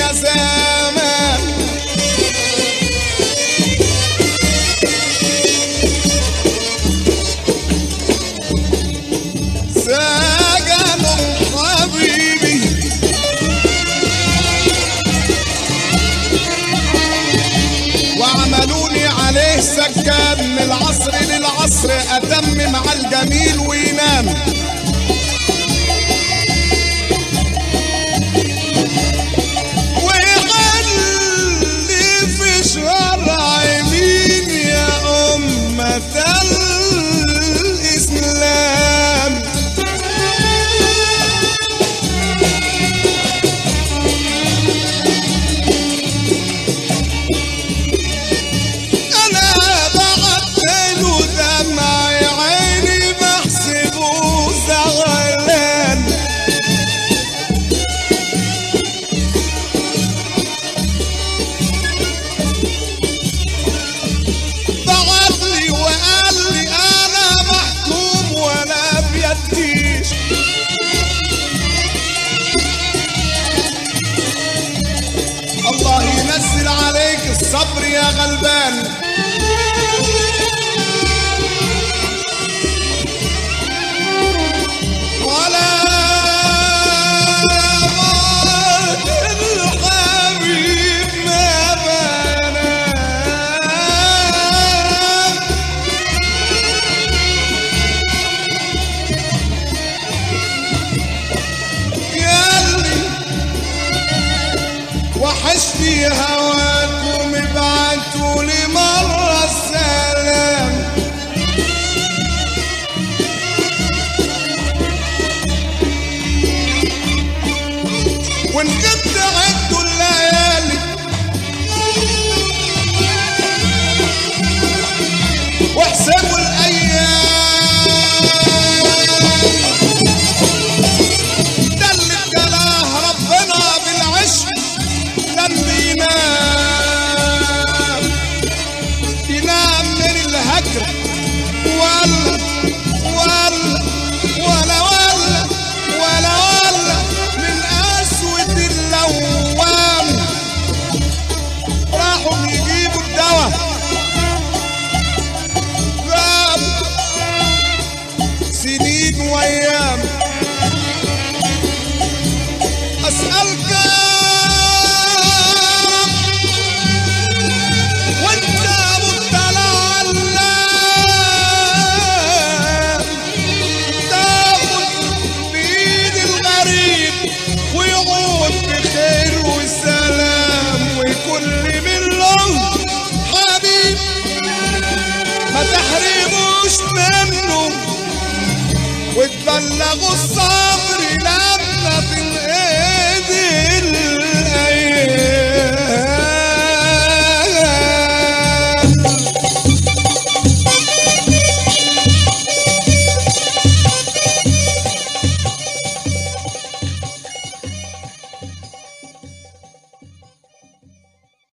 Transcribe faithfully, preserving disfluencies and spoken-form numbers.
يا زمان سجنوا حبيبي وعملوني عليه سكان من العصر للعصر اتم مع الجميل وينام الإسلام أنا بعت له دمع عيني بحسبه زغلان الله ينزل عليك الصبر يا غلبان ولا موت الحبيب ما بنى ياللي وحشني هواكم ابعتوا لي مرة السلام وان كنت عدوا الليالي واحسبوا الايام ده اللي ابتلاه ربنا بالعشق لما ينام ينام من الهجر ولا ولا ولا ولا ولا ولا من أسود اللوام راحوا يجيبوا الدواء غاب سنين وأيام أسألك ما تحرموش منه وتبلغوا